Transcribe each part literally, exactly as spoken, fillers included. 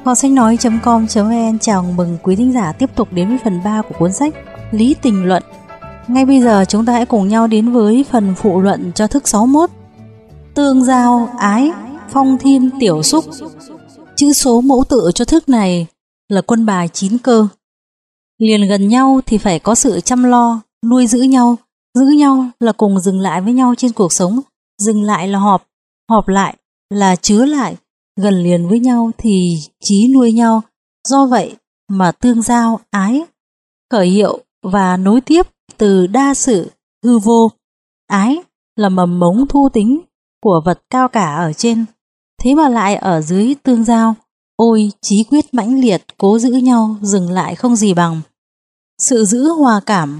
Kho sách nói chấm com chấm vn chào mừng quý thính giả tiếp tục đến với phần ba của cuốn sách Lý Tình Luận. Ngay bây giờ chúng ta hãy cùng nhau đến với phần phụ luận cho thức sáu mươi mốt. Tương giao ái, phong thiên tiểu xúc. Chữ số mẫu tự cho thức này là quân bài chín cơ. Liền gần nhau thì phải có sự chăm lo, nuôi giữ nhau. Giữ nhau là cùng dừng lại với nhau trên cuộc sống. Dừng lại là họp, họp lại là chứa lại. Gần liền với nhau thì chí nuôi nhau. Do vậy mà tương giao ái khởi hiệu và nối tiếp từ đa sự hư vô. Ái là mầm mống thu tính của vật cao cả ở trên, thế mà lại ở dưới tương giao. Ôi chí quyết mãnh liệt, cố giữ nhau, dừng lại không gì bằng. Sự giữ hòa cảm.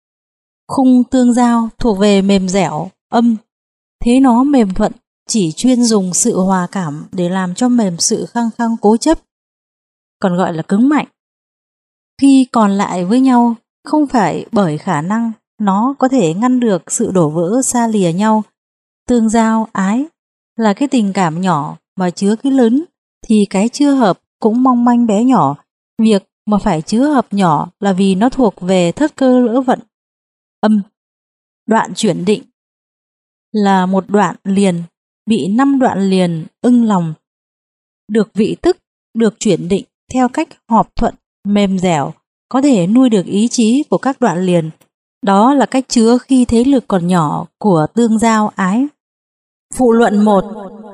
Khung tương giao thuộc về mềm dẻo, âm, thế nó mềm thuận, chỉ chuyên dùng sự hòa cảm để làm cho mềm sự khăng khăng cố chấp, còn gọi là cứng mạnh. Khi còn lại với nhau, không phải bởi khả năng nó có thể ngăn được sự đổ vỡ xa lìa nhau. Tương giao ái là cái tình cảm nhỏ mà chứa cái lớn, thì cái chưa hợp cũng mong manh bé nhỏ. Việc mà phải chứa hợp nhỏ là vì nó thuộc về thất cơ lỡ vận. Âm, đoạn chuyển định là một đoạn liền bị năm đoạn liền ưng lòng, được vị tức, được chuyển định theo cách hợp thuận, mềm dẻo, có thể nuôi được ý chí của các đoạn liền. Đó là cách chứa khi thế lực còn nhỏ của tương giao ái. Phụ luận một.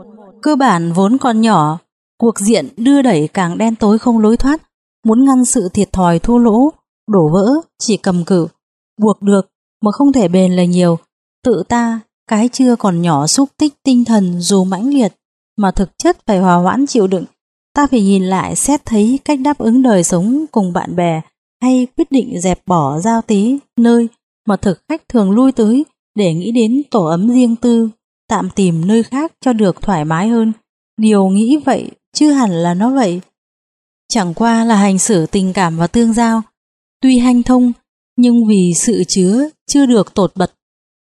Cơ bản vốn còn nhỏ, cuộc diện đưa đẩy càng đen tối không lối thoát. Muốn ngăn sự thiệt thòi thua lỗ, đổ vỡ, chỉ cầm cự, buộc được mà không thể bền là nhiều. Tự ta, cái chưa còn nhỏ xúc tích tinh thần dù mãnh liệt, mà thực chất phải hòa hoãn chịu đựng. Ta phải nhìn lại xét thấy cách đáp ứng đời sống cùng bạn bè, hay quyết định dẹp bỏ giao tế nơi mà thực khách thường lui tới để nghĩ đến tổ ấm riêng tư, tạm tìm nơi khác cho được thoải mái hơn. Điều nghĩ vậy chứ hẳn là nó vậy. Chẳng qua là hành xử tình cảm và tương giao, tuy hanh thông nhưng vì sự chứa chưa được tột bật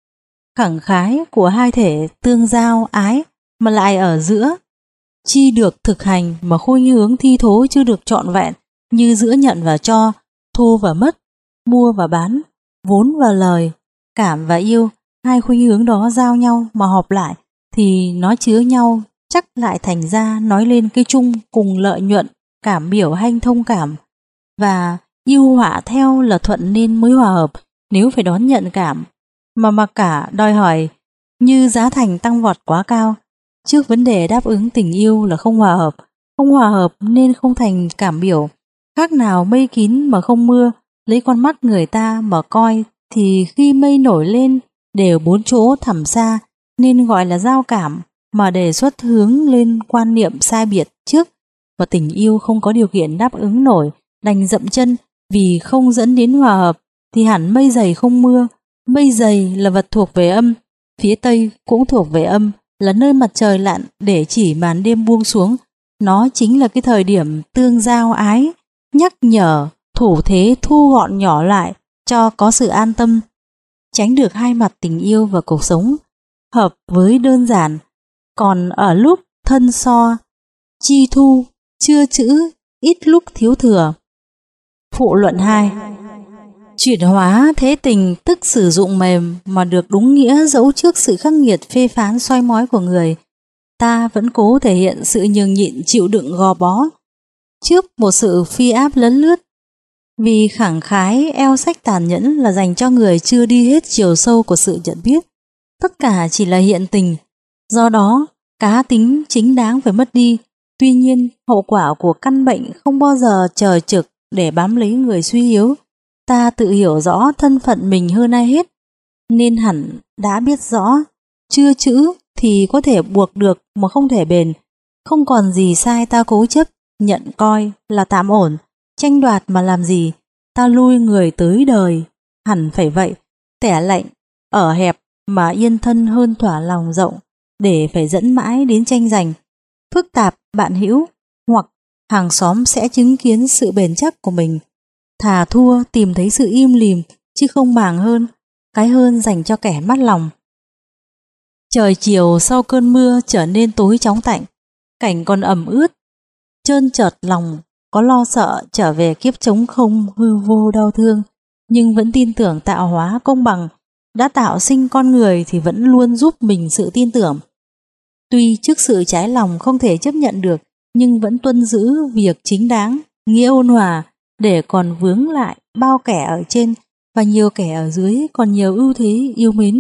khẳng khái của hai thể tương giao ái mà lại ở giữa, chi được thực hành mà khuynh hướng thi thố chưa được trọn vẹn, như giữa nhận và cho, thu và mất, mua và bán, vốn và lời, cảm và yêu. Hai khuynh hướng đó giao nhau mà họp lại thì nó chứa nhau, chắc lại thành ra nói lên cái chung cùng lợi nhuận, cảm biểu hanh thông cảm và yêu họa theo là thuận nên mới hòa hợp. Nếu phải đón nhận cảm mà mặc cả đòi hỏi như giá thành tăng vọt quá cao, trước vấn đề đáp ứng tình yêu là không hòa hợp. Không hòa hợp nên không thành cảm biểu. Khác nào mây kín mà không mưa, lấy con mắt người ta mà coi thì khi mây nổi lên đều bốn chỗ thẳm xa, nên gọi là giao cảm, mà đề xuất hướng lên quan niệm sai biệt trước, và tình yêu không có điều kiện đáp ứng nổi, đành dậm chân vì không dẫn đến hòa hợp, thì hẳn mây dày không mưa. Mây dày là vật thuộc về âm, phía tây cũng thuộc về âm, là nơi mặt trời lặn để chỉ màn đêm buông xuống. Nó chính là cái thời điểm tương giao ái, nhắc nhở thủ thế thu gọn nhỏ lại cho có sự an tâm, tránh được hai mặt tình yêu và cuộc sống, hợp với đơn giản. Còn ở lúc thân so, chi thu, chưa chữ, ít lúc thiếu thừa. Phụ luận hai. Chuyển hóa thế tình tức sử dụng mềm mà được đúng nghĩa, dẫu trước sự khắc nghiệt phê phán soi mói của người, ta vẫn cố thể hiện sự nhường nhịn chịu đựng gò bó trước một sự phi áp lấn lướt. Vì khẳng khái eo sách tàn nhẫn là dành cho người chưa đi hết chiều sâu của sự nhận biết. Tất cả chỉ là hiện tình, do đó cá tính chính đáng phải mất đi. Tuy nhiên hậu quả của căn bệnh không bao giờ chờ trực để bám lấy người suy yếu. Ta tự hiểu rõ thân phận mình hơn ai hết, nên hẳn đã biết rõ chưa chữ thì có thể buộc được mà không thể bền. Không còn gì sai ta cố chấp, nhận coi là tạm ổn, tranh đoạt mà làm gì. Ta lui người tới đời, hẳn phải vậy, tẻ lạnh, ở hẹp mà yên thân hơn thỏa lòng rộng, để phải dẫn mãi đến tranh giành. Phức tạp bạn hữu hoặc hàng xóm sẽ chứng kiến sự bền chắc của mình. Thà thua tìm thấy sự im lìm chứ không màng hơn, cái hơn dành cho kẻ mắt lòng. Trời chiều sau cơn mưa trở nên tối chóng tạnh, cảnh còn ẩm ướt, trơn trợt lòng, có lo sợ trở về kiếp trống không hư vô đau thương, nhưng vẫn tin tưởng tạo hóa công bằng, đã tạo sinh con người thì vẫn luôn giúp mình sự tin tưởng. Tuy trước sự trái lòng không thể chấp nhận được, nhưng vẫn tuân giữ việc chính đáng, nghĩa ôn hòa, để còn vướng lại bao kẻ ở trên và nhiều kẻ ở dưới còn nhiều ưu thế yêu mến.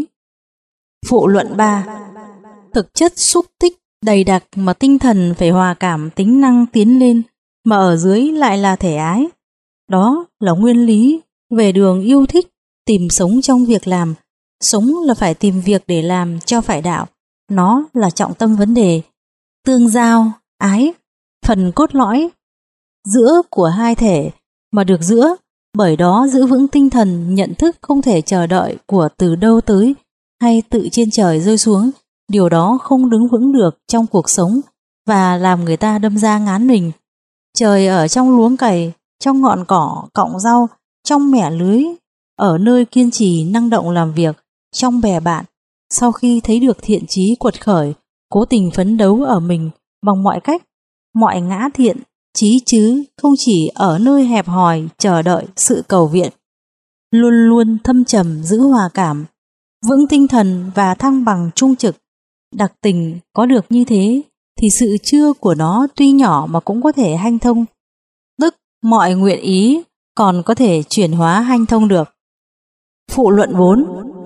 Phụ luận ba. Thực chất xúc tích đầy đặc mà tinh thần phải hòa cảm tính năng tiến lên, mà ở dưới lại là thể ái. Đó là nguyên lý về đường yêu thích, tìm sống trong việc làm. Sống là phải tìm việc để làm cho phải đạo. Nó là trọng tâm vấn đề. Tương giao, ái, phần cốt lõi giữa của hai thể mà được giữa, bởi đó giữ vững tinh thần nhận thức không thể chờ đợi của từ đâu tới hay tự trên trời rơi xuống. Điều đó không đứng vững được trong cuộc sống và làm người ta đâm ra ngán mình. Trời ở trong luống cày, trong ngọn cỏ cọng rau, trong mẻ lưới, ở nơi kiên trì năng động làm việc, trong bè bạn. Sau khi thấy được thiện chí quật khởi, cố tình phấn đấu ở mình bằng mọi cách, mọi ngã thiện chí chứ không chỉ ở nơi hẹp hòi chờ đợi sự cầu viện. Luôn luôn thâm trầm giữ hòa cảm, vững tinh thần và thăng bằng trung trực. Đặc tình có được như thế thì sự chưa của nó tuy nhỏ mà cũng có thể hanh thông, tức mọi nguyện ý còn có thể chuyển hóa hanh thông được. Phụ luận bốn.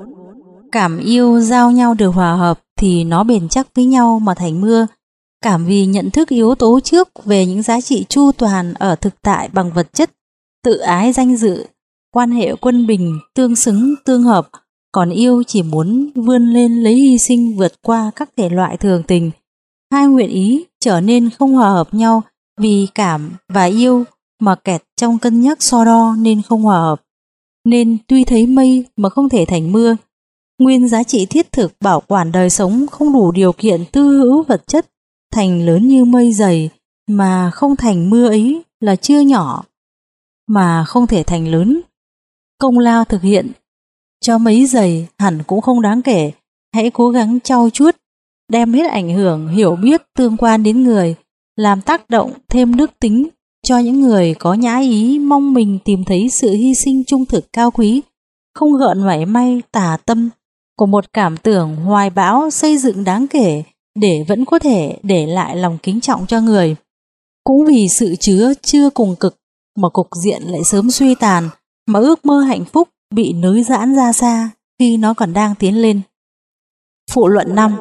Cảm yêu giao nhau được hòa hợp thì nó bền chắc với nhau mà thành mưa. Cảm vì nhận thức yếu tố trước về những giá trị chu toàn ở thực tại bằng vật chất, tự ái danh dự, quan hệ quân bình, tương xứng, tương hợp. Còn yêu chỉ muốn vươn lên lấy hy sinh vượt qua các thể loại thường tình. Hai nguyện ý trở nên không hòa hợp nhau vì cảm và yêu mà kẹt trong cân nhắc so đo nên không hòa hợp. Nên tuy thấy mây mà không thể thành mưa. Nguyên giá trị thiết thực bảo quản đời sống không đủ điều kiện tư hữu vật chất thành lớn như mây dày mà không thành mưa ấy là chưa nhỏ mà không thể thành lớn. Công lao thực hiện cho mấy giày hẳn cũng không đáng kể. Hãy cố gắng trau chuốt, đem hết ảnh hưởng, hiểu biết tương quan đến người, làm tác động thêm đức tính cho những người có nhã ý mong mình tìm thấy sự hy sinh trung thực cao quý, không gợn mảy may tà tâm của một cảm tưởng hoài bão xây dựng đáng kể để vẫn có thể để lại lòng kính trọng cho người. Cũng vì sự chứa chưa cùng cực mà cục diện lại sớm suy tàn, mà ước mơ hạnh phúc bị nới giãn ra xa khi nó còn đang tiến lên. Phụ luận năm.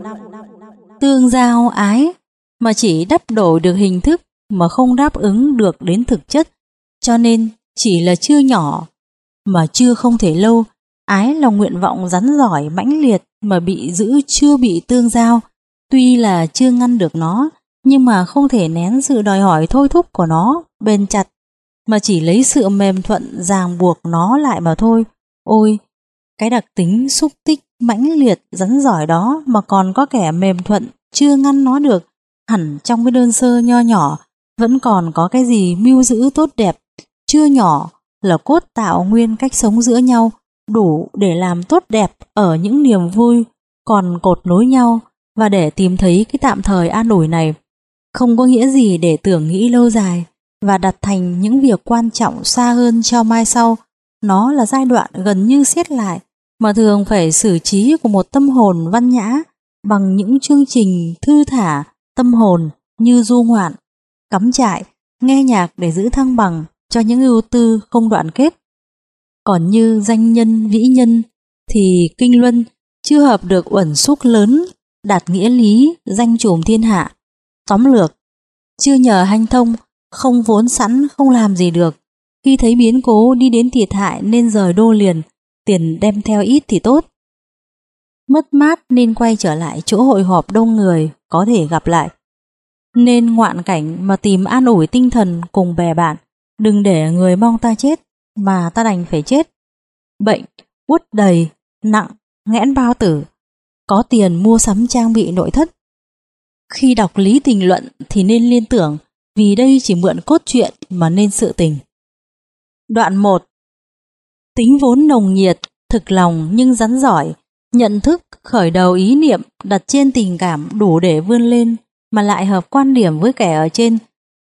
Tương giao ái mà chỉ đắp đổi được hình thức mà không đáp ứng được đến thực chất, cho nên chỉ là chưa nhỏ mà chưa không thể lâu. Ái là nguyện vọng rắn giỏi mãnh liệt mà bị giữ chưa bị tương giao. Tuy là chưa ngăn được nó, nhưng mà không thể nén sự đòi hỏi thôi thúc của nó bền chặt, mà chỉ lấy sự mềm thuận ràng buộc nó lại mà thôi. Ôi, cái đặc tính xúc tích mãnh liệt rắn giỏi đó mà còn có kẻ mềm thuận chưa ngăn nó được. Hẳn trong cái đơn sơ nho nhỏ vẫn còn có cái gì mưu giữ tốt đẹp. Chưa nhỏ là cốt tạo nguyên cách sống giữa nhau, đủ để làm tốt đẹp ở những niềm vui còn cột nối nhau, và để tìm thấy cái tạm thời an ủi này không có nghĩa gì để tưởng nghĩ lâu dài và đặt thành những việc quan trọng xa hơn cho mai sau. Nó là giai đoạn gần như siết lại mà thường phải xử trí của một tâm hồn văn nhã bằng những chương trình thư thả tâm hồn như du ngoạn, cắm trại, nghe nhạc để giữ thăng bằng cho những ưu tư không đoạn kết. Còn như danh nhân vĩ nhân thì kinh luân chưa hợp được uẩn xúc lớn đạt nghĩa lý danh trùm thiên hạ. Tóm lược, chưa nhờ hanh thông, không vốn sẵn không làm gì được. Khi thấy biến cố đi đến thiệt hại nên rời đô liền, tiền đem theo ít thì tốt. Mất mát nên quay trở lại chỗ hội họp đông người có thể gặp lại. Nên ngoạn cảnh mà tìm an ủi tinh thần cùng bè bạn, đừng để người mong ta chết mà ta đành phải chết. Bệnh, uất đầy, nặng, nghẽn bao tử, có tiền mua sắm trang bị nội thất. Khi đọc lý tình luận thì nên liên tưởng, vì đây chỉ mượn cốt truyện mà nên sự tình. Đoạn một. Tính vốn nồng nhiệt, thực lòng nhưng rắn giỏi, nhận thức khởi đầu ý niệm đặt trên tình cảm đủ để vươn lên mà lại hợp quan điểm với kẻ ở trên, tức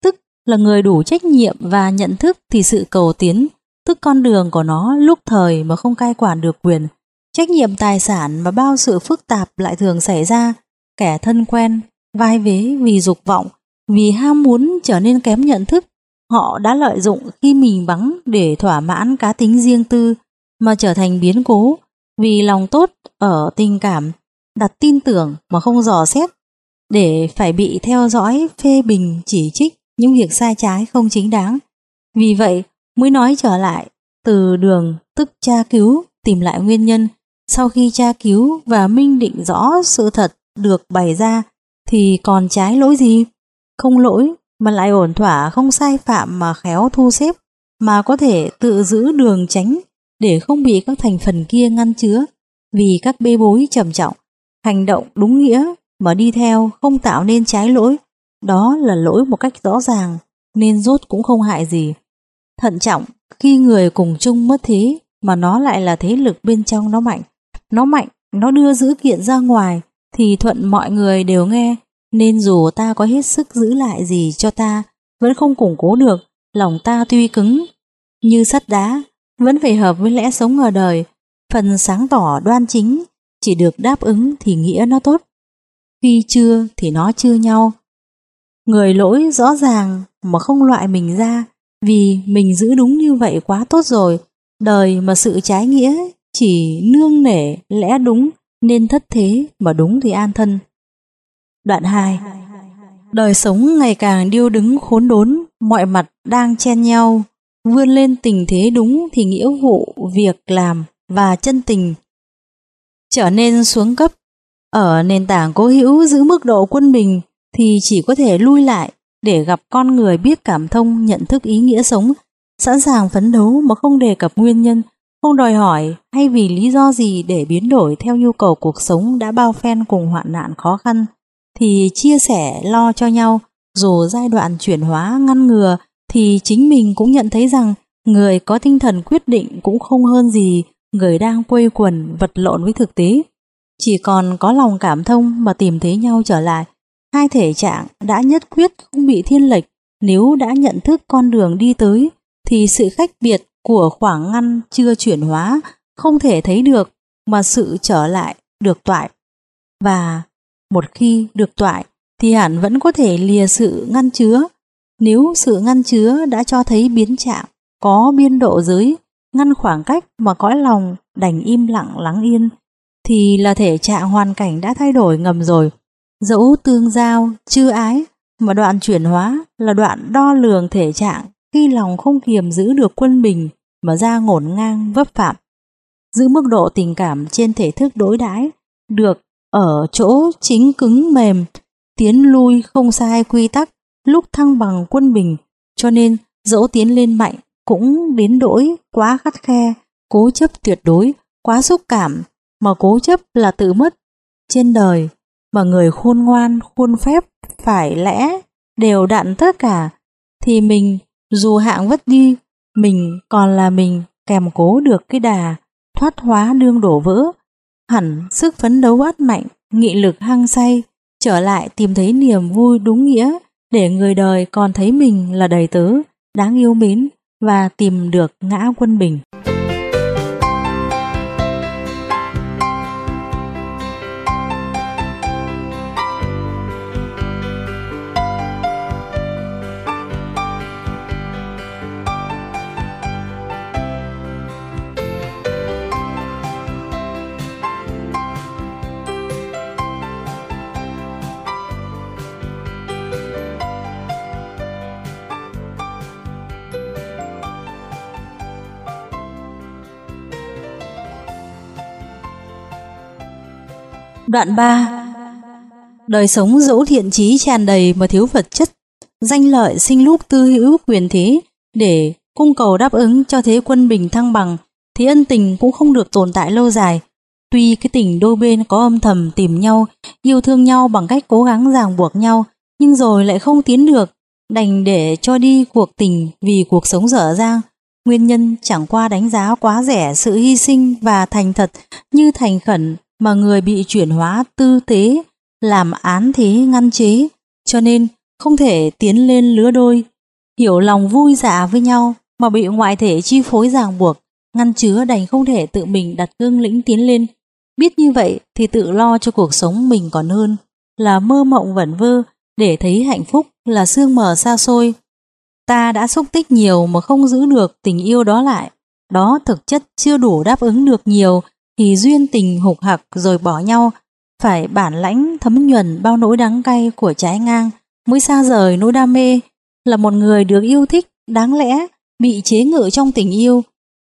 là người đủ trách nhiệm và nhận thức thì sự cầu tiến, tức con đường của nó lúc thời mà không cai quản được quyền, trách nhiệm tài sản mà bao sự phức tạp lại thường xảy ra. Kẻ thân quen, vai vế vì dục vọng, vì ham muốn trở nên kém nhận thức, họ đã lợi dụng khi mình vắng để thỏa mãn cá tính riêng tư mà trở thành biến cố, vì lòng tốt ở tình cảm, đặt tin tưởng mà không dò xét, để phải bị theo dõi, phê bình, chỉ trích những việc sai trái không chính đáng. Vì vậy mới nói trở lại từ đường, tức tra cứu, tìm lại nguyên nhân. Sau khi tra cứu và minh định rõ sự thật được bày ra thì còn trái lỗi gì? Không lỗi mà lại ổn thỏa, không sai phạm mà khéo thu xếp, mà có thể tự giữ đường tránh để không bị các thành phần kia ngăn chứa, vì các bê bối trầm trọng. Hành động đúng nghĩa mà đi theo không tạo nên trái lỗi, đó là lỗi một cách rõ ràng, nên rốt cũng không hại gì. Thận trọng khi người cùng chung mất thế mà nó lại là thế lực bên trong nó mạnh. Nó mạnh, nó đưa dữ kiện ra ngoài thì thuận mọi người đều nghe, nên dù ta có hết sức giữ lại gì cho ta vẫn không củng cố được. Lòng ta tuy cứng như sắt đá, vẫn phải hợp với lẽ sống ở đời. Phần sáng tỏ đoan chính chỉ được đáp ứng thì nghĩa nó tốt, khi chưa thì nó chưa nhau. Người lỗi rõ ràng mà không loại mình ra, vì mình giữ đúng như vậy quá tốt rồi. Đời mà sự trái nghĩa chỉ nương nể lẽ đúng, nên thất thế mà đúng thì an thân. Đoạn hai. Đời sống ngày càng điêu đứng khốn đốn, mọi mặt đang chen nhau. Vươn lên tình thế đúng thì nghĩa vụ, việc làm và chân tình trở nên xuống cấp. Ở nền tảng cố hữu giữ mức độ quân bình thì chỉ có thể lui lại để gặp con người biết cảm thông, nhận thức ý nghĩa sống, sẵn sàng phấn đấu mà không đề cập nguyên nhân, không đòi hỏi hay vì lý do gì để biến đổi theo nhu cầu cuộc sống đã bao phen cùng hoạn nạn khó khăn, thì chia sẻ lo cho nhau. Dù giai đoạn chuyển hóa ngăn ngừa thì chính mình cũng nhận thấy rằng người có tinh thần quyết định cũng không hơn gì người đang quây quần vật lộn với thực tế. Chỉ còn có lòng cảm thông mà tìm thấy nhau trở lại. Hai thể trạng đã nhất quyết không bị thiên lệch, nếu đã nhận thức con đường đi tới thì sự khác biệt của khoảng ngăn chưa chuyển hóa không thể thấy được, mà sự trở lại được toại. Và một khi được toại thì hẳn vẫn có thể lìa sự ngăn chứa. Nếu sự ngăn chứa đã cho thấy biến trạng, có biên độ giới, ngăn khoảng cách mà cõi lòng đành im lặng lắng yên, thì là thể trạng hoàn cảnh đã thay đổi ngầm rồi. Dẫu tương giao, chư ái, mà đoạn chuyển hóa là đoạn đo lường thể trạng khi lòng không kiềm giữ được quân bình mà ra ngổn ngang vấp phạm. Giữ mức độ tình cảm trên thể thức đối đãi được ở chỗ chính cứng mềm, tiến lui không sai quy tắc, lúc thăng bằng quân bình. Cho nên dẫu tiến lên mạnh cũng đến đỗi quá khắt khe, cố chấp tuyệt đối, quá xúc cảm, mà cố chấp là tự mất. Trên đời mà người khôn ngoan, khuôn phép, phải lẽ, đều đặn tất cả, thì mình dù hạng vất đi, mình còn là mình kèm cố được cái đà thoát hóa đương đổ vỡ. Hẳn sức phấn đấu ắt mạnh, nghị lực hăng say, trở lại tìm thấy niềm vui đúng nghĩa, để người đời còn thấy mình là đầy tớ, đáng yêu mến, và tìm được ngã quân bình. Đoạn ba. Đời sống dẫu thiện chí tràn đầy mà thiếu vật chất, danh lợi sinh lúc tư hữu quyền thế để cung cầu đáp ứng cho thế quân bình thăng bằng, thì ân tình cũng không được tồn tại lâu dài. Tuy cái tình đôi bên có âm thầm tìm nhau, yêu thương nhau bằng cách cố gắng ràng buộc nhau, nhưng rồi lại không tiến được, đành để cho đi cuộc tình vì cuộc sống dở dang. Nguyên nhân chẳng qua đánh giá quá rẻ sự hy sinh và thành thật như thành khẩn mà người bị chuyển hóa tư tế làm án thế ngăn chế, cho nên không thể tiến lên lứa đôi. hiểu lòng vui dạ với nhau mà bị ngoại thể chi phối ràng buộc, ngăn chứa đành không thể tự mình đặt cương lĩnh tiến lên. Biết như vậy thì tự lo cho cuộc sống mình còn hơn là mơ mộng vẩn vơ để thấy hạnh phúc là sương mờ xa xôi. Ta đã xúc tích nhiều mà không giữ được tình yêu đó lại. Đó thực chất chưa đủ đáp ứng được nhiều thì duyên tình hục hặc rồi bỏ nhau. Phải bản lãnh thấm nhuần bao nỗi đắng cay của trái ngang mới xa rời nỗi đam mê. Là một người được yêu thích đáng lẽ bị chế ngự trong tình yêu.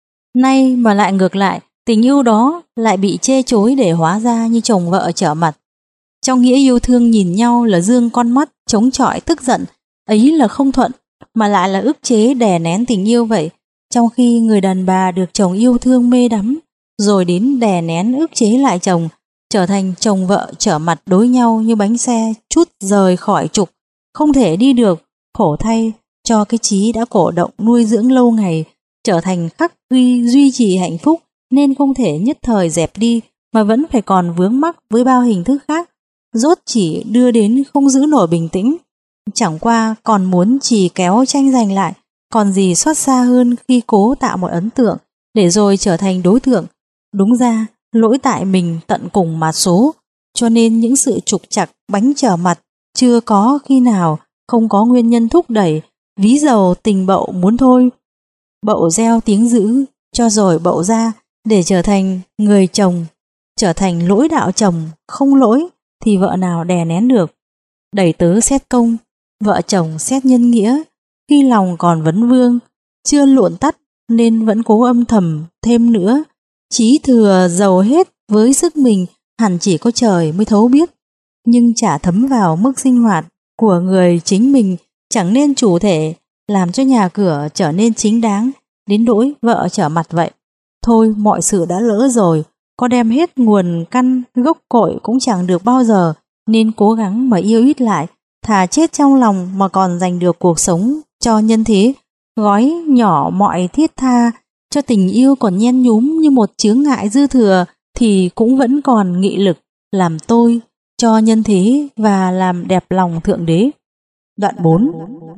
Nay mà lại ngược lại, tình yêu đó lại bị chê chối để hóa ra như chồng vợ trở mặt. Trong nghĩa yêu thương nhìn nhau là dương con mắt chống chọi tức giận, ấy là không thuận, mà lại là ức chế đè nén tình yêu vậy. Trong khi người đàn bà được chồng yêu thương mê đắm, rồi đến đè nén ức chế lại chồng, trở thành chồng vợ trở mặt đối nhau như bánh xe chút rời khỏi trục, không thể đi được. Khổ thay cho cái chí đã cổ động nuôi dưỡng lâu ngày, trở thành khắc ghi duy trì hạnh phúc nên không thể nhất thời dẹp đi mà vẫn phải còn vướng mắc với bao hình thức khác, rốt chỉ đưa đến không giữ nổi bình tĩnh. Chẳng qua còn muốn trì kéo tranh giành lại, còn gì xót xa hơn khi cố tạo một ấn tượng để rồi trở thành đối tượng. Đúng ra lỗi tại mình tận cùng mà số, cho nên những sự trục trặc bánh trở mặt chưa có khi nào không có nguyên nhân thúc đẩy. Ví dầu tình bậu muốn thôi, bậu gieo tiếng dữ cho rồi bậu ra để trở thành người chồng, trở thành lỗi đạo chồng không lỗi thì vợ nào đè nén được. Đẩy tớ xét công, vợ chồng xét nhân nghĩa, khi lòng còn vấn vương, chưa luộn tắt nên vẫn cố âm thầm thêm nữa. Chí thừa giàu hết với sức mình hẳn chỉ có trời mới thấu biết, nhưng chả thấm vào mức sinh hoạt của người chính mình, chẳng nên chủ thể làm cho nhà cửa trở nên chính đáng đến nỗi vợ trở mặt vậy. Thôi mọi sự đã lỡ rồi, có đem hết nguồn căn gốc cội cũng chẳng được bao giờ, nên cố gắng mà yêu ít lại, thà chết trong lòng mà còn giành được cuộc sống cho nhân thế. Gói nhỏ mọi thiết tha cho tình yêu còn nhen nhúm như một chướng ngại dư thừa thì cũng vẫn còn nghị lực làm tôi cho nhân thế và làm đẹp lòng Thượng Đế. Đoạn bốn.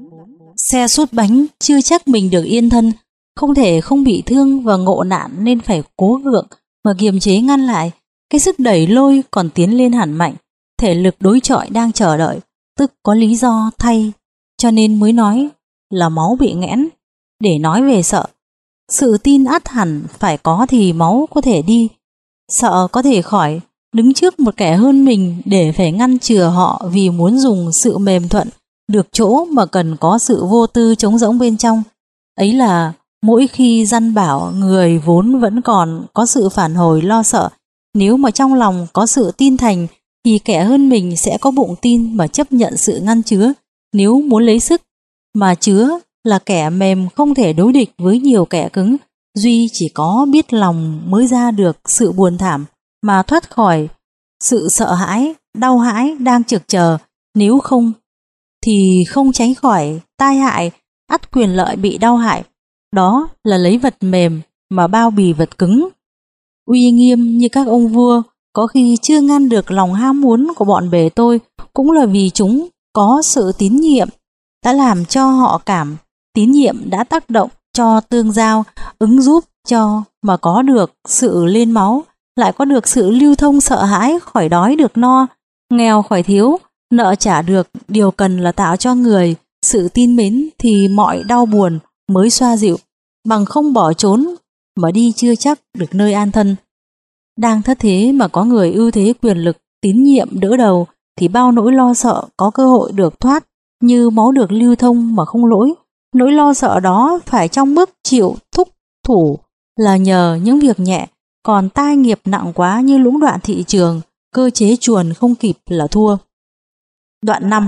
Xe sút bánh chưa chắc mình được yên thân, không thể không bị thương và ngộ nạn nên phải cố gượng mà kiềm chế ngăn lại. Cái sức đẩy lôi còn tiến lên hẳn mạnh, thể lực đối chọi đang chờ đợi, tức có lý do thay, cho nên mới nói là máu bị nghẽn. Để nói về sợ, sự tin ắt hẳn phải có thì máu có thể đi. Sợ có thể khỏi, đứng trước một kẻ hơn mình để phải ngăn chừa họ vì muốn dùng sự mềm thuận được chỗ mà cần có sự vô tư trống rỗng bên trong. Ấy là mỗi khi dăn bảo người vốn vẫn còn có sự phản hồi lo sợ, nếu mà trong lòng có sự tin thành thì kẻ hơn mình sẽ có bụng tin mà chấp nhận sự ngăn chứa. Nếu muốn lấy sức mà chứa là kẻ mềm không thể đối địch với nhiều kẻ cứng, duy chỉ có biết lòng mới ra được sự buồn thảm mà thoát khỏi sự sợ hãi, đau hãi đang trực chờ. Nếu không thì không tránh khỏi tai hại, ắt quyền lợi bị đau hại. Đó là lấy vật mềm mà bao bì vật cứng. Uy nghiêm như các ông vua có khi chưa ngăn được lòng ham muốn của bọn bề tôi, cũng là vì chúng có sự tín nhiệm đã làm cho họ cảm, tín nhiệm đã tác động cho tương giao, ứng giúp cho mà có được sự lên máu, lại có được sự lưu thông sợ hãi khỏi đói được no, nghèo khỏi thiếu, nợ trả được. Điều cần là tạo cho người sự tin mến thì mọi đau buồn mới xoa dịu, bằng không bỏ trốn mà đi chưa chắc được nơi an thân. Đang thất thế mà có người ưu thế quyền lực, tín nhiệm đỡ đầu thì bao nỗi lo sợ có cơ hội được thoát, như máu được lưu thông mà không lỗi. Nỗi lo sợ đó phải trong bước chịu thúc thủ là nhờ những việc nhẹ, còn tai nghiệp nặng quá như lũng đoạn thị trường, cơ chế chuồn không kịp là thua. Đoạn năm.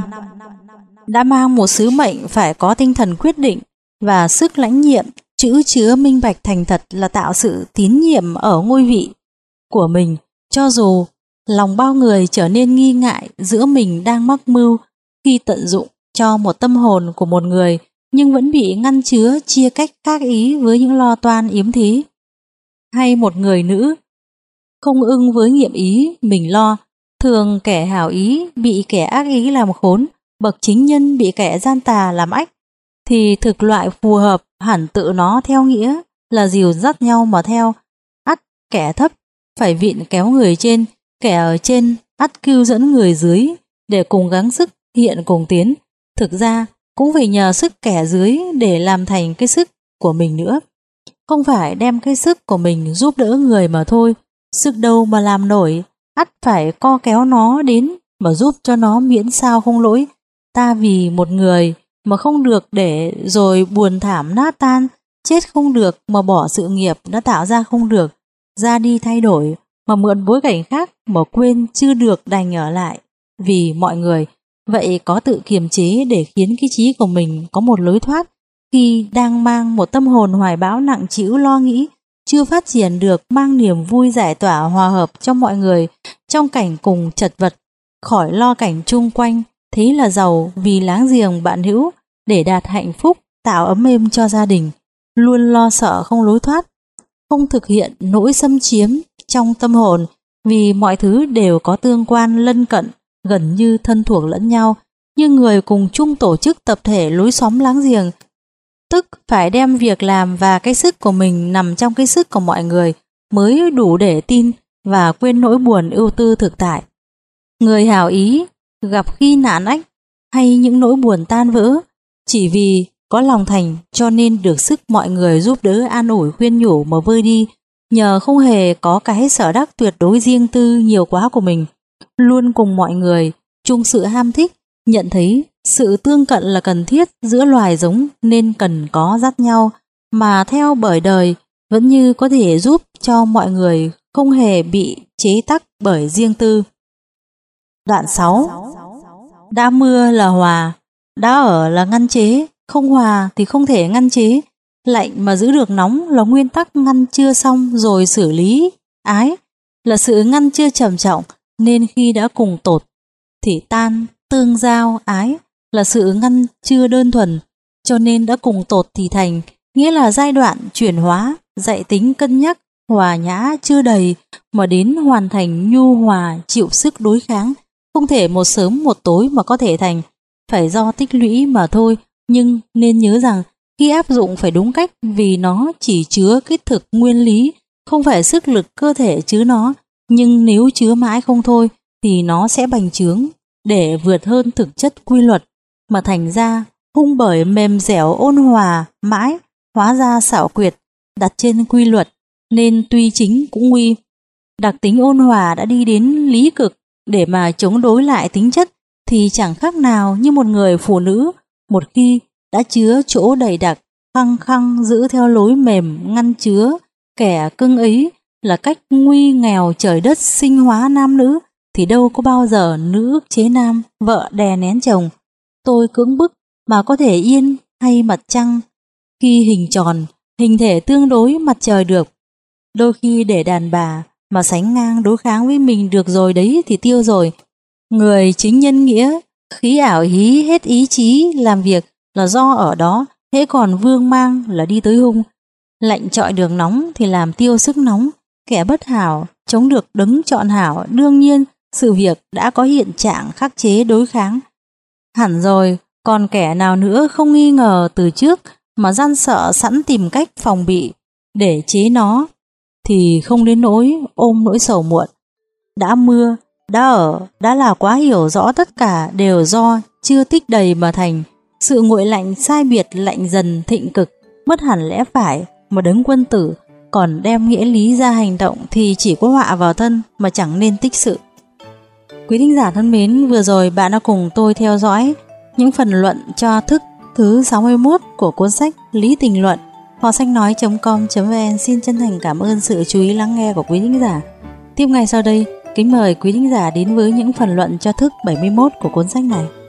Đã mang một sứ mệnh phải có tinh thần quyết định và sức lãnh nhiệm, chữ chứa minh bạch thành thật là tạo sự tín nhiệm ở ngôi vị của mình, cho dù lòng bao người trở nên nghi ngại giữa mình đang mắc mưu khi tận dụng cho một tâm hồn của một người, nhưng vẫn bị ngăn chứa chia cách khác ý với những lo toan yếm thí. Hay một người nữ không ưng với nghiệm ý mình lo, thường kẻ hảo ý bị kẻ ác ý làm khốn, bậc chính nhân bị kẻ gian tà làm ách. thì thực loại phù hợp hẳn tự nó theo nghĩa là dìu dắt nhau mà theo. Ắt kẻ thấp phải vịn kéo người trên, kẻ ở trên ắt cứu dẫn người dưới để cùng gắng sức hiện cùng tiến. Thực ra cũng phải nhờ sức kẻ dưới để làm thành cái sức của mình nữa. Không phải đem cái sức của mình giúp đỡ người mà thôi. Sức đâu mà làm nổi, ắt phải co kéo nó đến mà giúp cho nó miễn sao không lỗi. Ta vì một người mà không được để rồi buồn thảm nát tan, chết không được mà bỏ sự nghiệp đã tạo ra không được, ra đi thay đổi mà mượn bối cảnh khác mà quên chưa được đành ở lại vì mọi người. Vậy có tự kiềm chế để khiến cái trí của mình có một lối thoát khi đang mang một tâm hồn hoài bão nặng trĩu lo nghĩ, chưa phát triển được mang niềm vui giải tỏa hòa hợp cho mọi người trong cảnh cùng chật vật, khỏi lo cảnh chung quanh, thế là giàu vì láng giềng bạn hữu để đạt hạnh phúc, tạo ấm êm cho gia đình, luôn lo sợ không lối thoát, không thực hiện nỗi xâm chiếm trong tâm hồn vì mọi thứ đều có tương quan lân cận, gần như thân thuộc lẫn nhau, như người cùng chung tổ chức tập thể lối xóm láng giềng, tức phải đem việc làm và cái sức của mình nằm trong cái sức của mọi người mới đủ để tin và quên nỗi buồn ưu tư thực tại. Người hảo ý gặp khi nạn ách hay những nỗi buồn tan vỡ, chỉ vì có lòng thành cho nên được sức mọi người giúp đỡ an ủi khuyên nhủ mà vơi đi, nhờ không hề có cái sở đắc tuyệt đối riêng tư nhiều quá của mình, luôn cùng mọi người chung sự ham thích, nhận thấy sự tương cận là cần thiết giữa loài giống nên cần có dắt nhau, mà theo bởi đời vẫn như có thể giúp cho mọi người không hề bị chế tắc bởi riêng tư. Đoạn sáu. Đã mưa là hòa, đã ở là ngăn chế, không hòa thì không thể ngăn chế. Lạnh mà giữ được nóng là nguyên tắc ngăn chưa xong rồi xử lý. Ái là sự ngăn chưa trầm trọng, nên khi đã cùng tột thì tan. Tương giao ái là sự ngăn chưa đơn thuần, cho nên đã cùng tột thì thành, nghĩa là giai đoạn chuyển hóa, dạy tính cân nhắc, hòa nhã chưa đầy mà đến hoàn thành nhu hòa chịu sức đối kháng, không thể một sớm một tối mà có thể thành, phải do tích lũy mà thôi. Nhưng nên nhớ rằng khi áp dụng phải đúng cách, vì nó chỉ chứa cái thực nguyên lý, không phải sức lực cơ thể chứa nó, nhưng nếu chứa mãi không thôi thì nó sẽ bành trướng để vượt hơn thực chất quy luật, mà thành ra hung bởi mềm dẻo ôn hòa mãi, hóa ra xảo quyệt đặt trên quy luật, nên tuy chính cũng nguy. Đặc tính ôn hòa đã đi đến lý cực để mà chống đối lại tính chất, thì chẳng khác nào như một người phụ nữ một khi đã chứa chỗ đầy đặc, khăng khăng giữ theo lối mềm ngăn chứa kẻ cưng ấy là cách nguy nghèo trời đất sinh hóa nam nữ, thì đâu có bao giờ nữ ức chế nam, vợ đè nén chồng, tôi cưỡng bức mà có thể yên hay mặt trăng khi hình tròn, hình thể tương đối mặt trời được. Đôi khi để đàn bà mà sánh ngang đối kháng với mình được rồi đấy thì tiêu rồi. Người chính nhân nghĩa, khí ảo hí hết ý chí làm việc là do ở đó, hễ còn vương mang là đi tới hung. Lạnh trọi đường nóng thì làm tiêu sức nóng, kẻ bất hảo chống được đấng chọn hảo, đương nhiên sự việc đã có hiện trạng khắc chế đối kháng. Hẳn rồi, còn kẻ nào nữa không nghi ngờ từ trước mà gian sợ sẵn tìm cách phòng bị để chế nó, thì không đến nỗi ôm nỗi sầu muộn. Đã mưa, đã ở, đã là quá hiểu rõ tất cả đều do chưa tích đầy mà thành. Sự nguội lạnh sai biệt lạnh dần thịnh cực, mất hẳn lẽ phải, mà đấng quân tử còn đem nghĩa lý ra hành động thì chỉ có họa vào thân mà chẳng nên tích sự. Quý thính giả thân mến, vừa rồi bạn đã cùng tôi theo dõi những phần luận cho thức thứ sáu mươi mốt của cuốn sách Lý Tình Luận. Kho sách nói chấm com chấm vn xin chân thành cảm ơn sự chú ý lắng nghe của quý thính giả. Tiếp ngay sau đây, kính mời quý thính giả đến với những phần luận cho thức bảy mươi mốt của cuốn sách này.